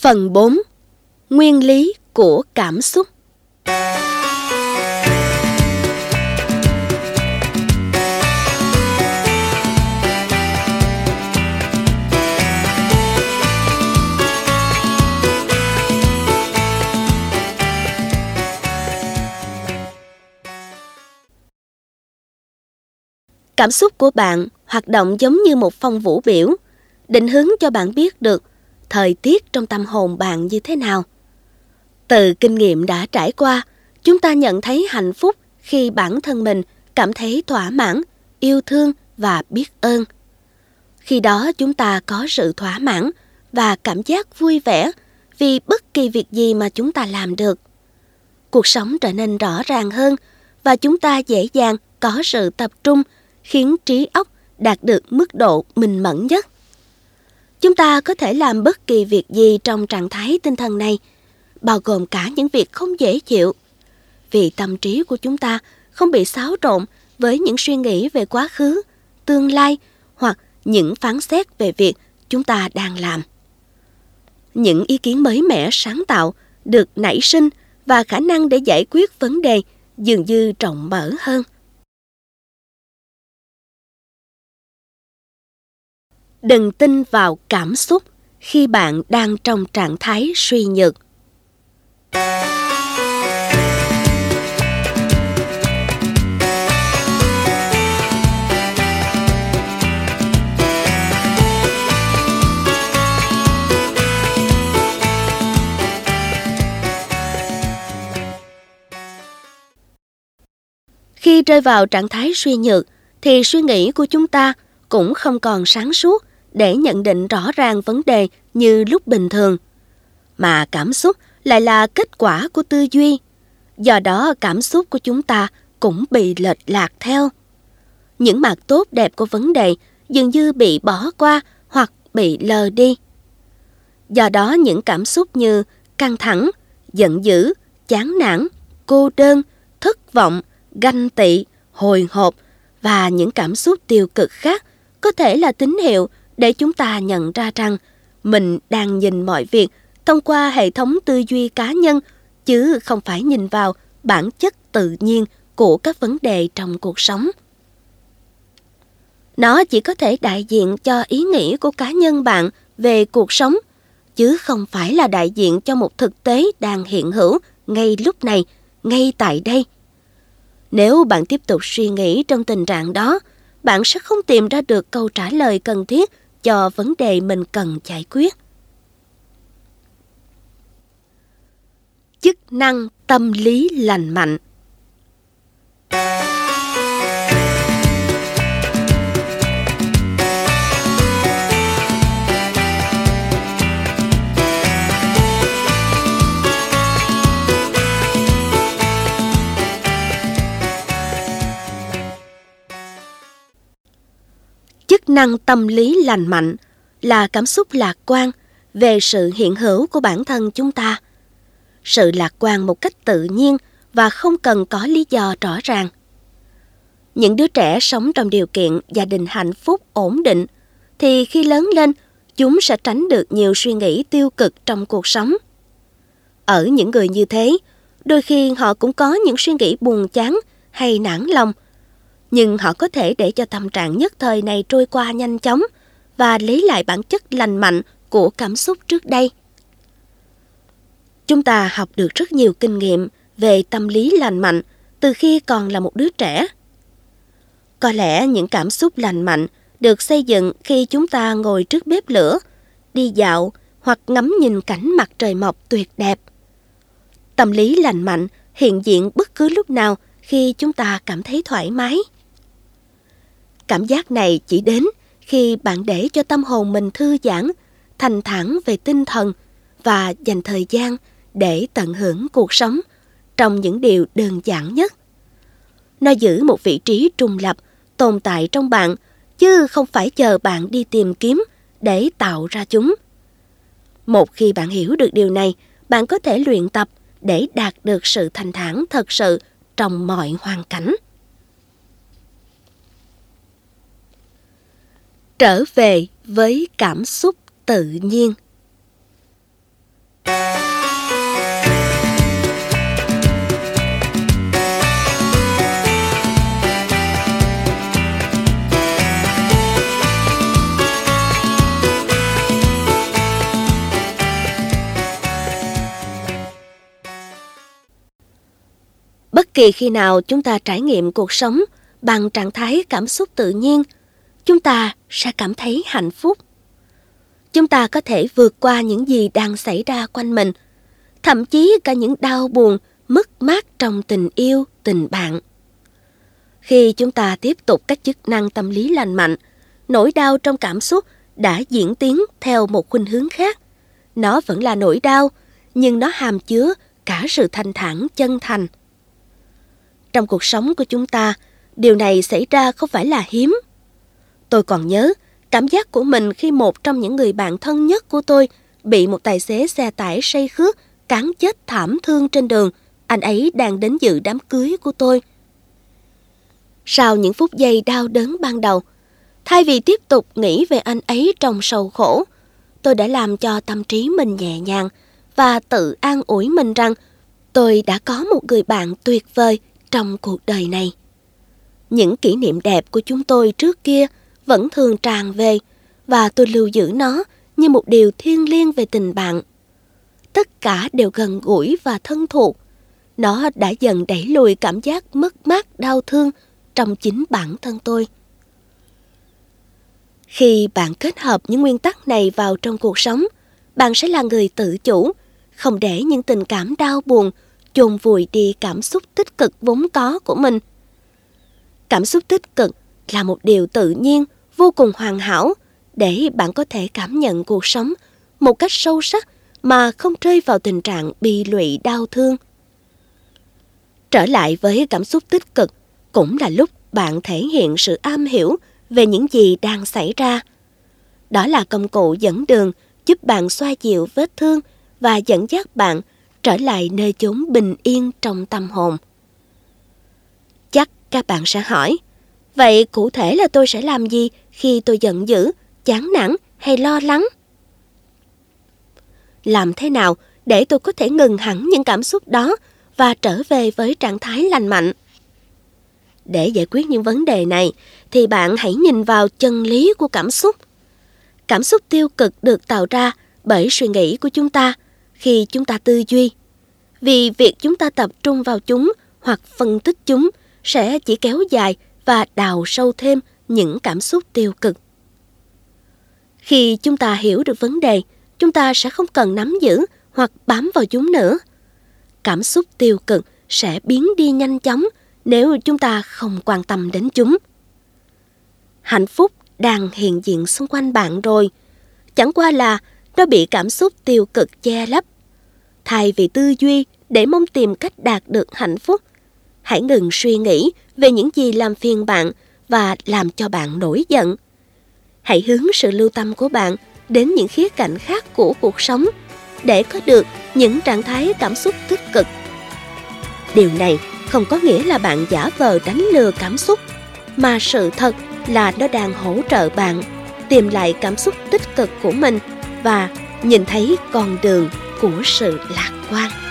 Phần 4. Nguyên lý của cảm xúc. Cảm xúc của bạn hoạt động giống như một phong vũ biểu, định hướng cho bạn biết được thời tiết trong tâm hồn bạn như thế nào. Từ kinh nghiệm đã trải qua, chúng ta nhận thấy hạnh phúc khi bản thân mình cảm thấy thỏa mãn, yêu thương và biết ơn. Khi đó chúng ta có sự thỏa mãn và cảm giác vui vẻ vì bất kỳ việc gì mà chúng ta làm được. Cuộc sống trở nên rõ ràng hơn và chúng ta dễ dàng có sự tập trung, khiến trí óc đạt được mức độ minh mẫn nhất. Chúng ta có thể làm bất kỳ việc gì trong trạng thái tinh thần này, bao gồm cả những việc không dễ chịu, vì tâm trí của chúng ta không bị xáo trộn với những suy nghĩ về quá khứ, tương lai hoặc những phán xét về việc chúng ta đang làm. Những ý kiến mới mẻ sáng tạo được nảy sinh và khả năng để giải quyết vấn đề dường như rộng mở hơn. Đừng tin vào cảm xúc khi bạn đang trong trạng thái suy nhược. Khi rơi vào trạng thái suy nhược, thì suy nghĩ của chúng ta cũng không còn sáng suốt để nhận định rõ ràng vấn đề như lúc bình thường. Mà cảm xúc lại là kết quả của tư duy. Do đó cảm xúc của chúng ta cũng bị lệch lạc theo. Những mặt tốt đẹp của vấn đề dường như bị bỏ qua hoặc bị lờ đi. Do đó những cảm xúc như căng thẳng, giận dữ, chán nản, cô đơn, thất vọng, ganh tị, hồi hộp và những cảm xúc tiêu cực khác có thể là tín hiệu để chúng ta nhận ra rằng mình đang nhìn mọi việc thông qua hệ thống tư duy cá nhân, chứ không phải nhìn vào bản chất tự nhiên của các vấn đề trong cuộc sống. Nó chỉ có thể đại diện cho ý nghĩ của cá nhân bạn về cuộc sống, chứ không phải là đại diện cho một thực tế đang hiện hữu ngay lúc này, ngay tại đây. Nếu bạn tiếp tục suy nghĩ trong tình trạng đó, bạn sẽ không tìm ra được câu trả lời cần thiết cho vấn đề mình cần giải quyết. Chức năng tâm lý lành mạnh. Chức năng tâm lý lành mạnh là cảm xúc lạc quan về sự hiện hữu của bản thân chúng ta. Sự lạc quan một cách tự nhiên và không cần có lý do rõ ràng. Những đứa trẻ sống trong điều kiện gia đình hạnh phúc ổn định thì khi lớn lên, chúng sẽ tránh được nhiều suy nghĩ tiêu cực trong cuộc sống. Ở những người như thế, đôi khi họ cũng có những suy nghĩ buồn chán hay nản lòng, nhưng họ có thể để cho tâm trạng nhất thời này trôi qua nhanh chóng và lấy lại bản chất lành mạnh của cảm xúc trước đây. Chúng ta học được rất nhiều kinh nghiệm về tâm lý lành mạnh từ khi còn là một đứa trẻ. Có lẽ những cảm xúc lành mạnh được xây dựng khi chúng ta ngồi trước bếp lửa, đi dạo hoặc ngắm nhìn cảnh mặt trời mọc tuyệt đẹp. Tâm lý lành mạnh hiện diện bất cứ lúc nào khi chúng ta cảm thấy thoải mái. Cảm giác này chỉ đến khi bạn để cho tâm hồn mình thư giãn, thanh thản về tinh thần và dành thời gian để tận hưởng cuộc sống trong những điều đơn giản nhất. Nó giữ một vị trí trung lập, tồn tại trong bạn, chứ không phải chờ bạn đi tìm kiếm để tạo ra chúng. Một khi bạn hiểu được điều này, bạn có thể luyện tập để đạt được sự thanh thản thật sự trong mọi hoàn cảnh. Trở về với cảm xúc tự nhiên. Bất kỳ khi nào chúng ta trải nghiệm cuộc sống bằng trạng thái cảm xúc tự nhiên, chúng ta sẽ cảm thấy hạnh phúc. Chúng ta có thể vượt qua những gì đang xảy ra quanh mình, thậm chí cả những đau buồn, mất mát trong tình yêu, tình bạn. Khi chúng ta tiếp tục các chức năng tâm lý lành mạnh, nỗi đau trong cảm xúc đã diễn tiến theo một khuynh hướng khác. Nó vẫn là nỗi đau, nhưng nó hàm chứa cả sự thanh thản chân thành. Trong cuộc sống của chúng ta, điều này xảy ra không phải là hiếm. Tôi còn nhớ cảm giác của mình khi một trong những người bạn thân nhất của tôi bị một tài xế xe tải say khướt cán chết thảm thương trên đường. Anh ấy đang đến dự đám cưới của tôi. Sau những phút giây đau đớn ban đầu, thay vì tiếp tục nghĩ về anh ấy trong sầu khổ, tôi đã làm cho tâm trí mình nhẹ nhàng và tự an ủi mình rằng tôi đã có một người bạn tuyệt vời trong cuộc đời này. Những kỷ niệm đẹp của chúng tôi trước kia vẫn thường tràn về, và tôi lưu giữ nó như một điều thiêng liêng về tình bạn. Tất cả đều gần gũi và thân thuộc. Nó đã dần đẩy lùi cảm giác mất mát đau thương trong chính bản thân tôi. Khi bạn kết hợp những nguyên tắc này vào trong cuộc sống, bạn sẽ là người tự chủ, không để những tình cảm đau buồn chôn vùi đi cảm xúc tích cực vốn có của mình. Cảm xúc tích cực là một điều tự nhiên, vô cùng hoàn hảo để bạn có thể cảm nhận cuộc sống một cách sâu sắc mà không rơi vào tình trạng bi lụy đau thương. Trở lại với cảm xúc tích cực cũng là lúc bạn thể hiện sự am hiểu về những gì đang xảy ra. Đó là công cụ dẫn đường giúp bạn xoa dịu vết thương và dẫn dắt bạn trở lại nơi chốn bình yên trong tâm hồn. Chắc các bạn sẽ hỏi, vậy cụ thể là tôi sẽ làm gì khi tôi giận dữ, chán nản hay lo lắng? Làm thế nào để tôi có thể ngừng hẳn những cảm xúc đó và trở về với trạng thái lành mạnh? Để giải quyết những vấn đề này thì bạn hãy nhìn vào chân lý của cảm xúc. Cảm xúc tiêu cực được tạo ra bởi suy nghĩ của chúng ta khi chúng ta tư duy. Vì việc chúng ta tập trung vào chúng hoặc phân tích chúng sẽ chỉ kéo dài và đào sâu thêm những cảm xúc tiêu cực. Khi chúng ta hiểu được vấn đề, chúng ta sẽ không cần nắm giữ hoặc bám vào chúng nữa. Cảm xúc tiêu cực sẽ biến đi nhanh chóng nếu chúng ta không quan tâm đến chúng. Hạnh phúc đang hiện diện xung quanh bạn rồi, chẳng qua là nó bị cảm xúc tiêu cực che lấp. Thay vì tư duy để mong tìm cách đạt được hạnh phúc, hãy ngừng suy nghĩ về những gì làm phiền bạn và làm cho bạn nổi giận. Hãy hướng sự lưu tâm của bạn đến những khía cạnh khác của cuộc sống để có được những trạng thái cảm xúc tích cực. Điều này không có nghĩa là bạn giả vờ đánh lừa cảm xúc, mà sự thật là nó đang hỗ trợ bạn tìm lại cảm xúc tích cực của mình và nhìn thấy con đường của sự lạc quan.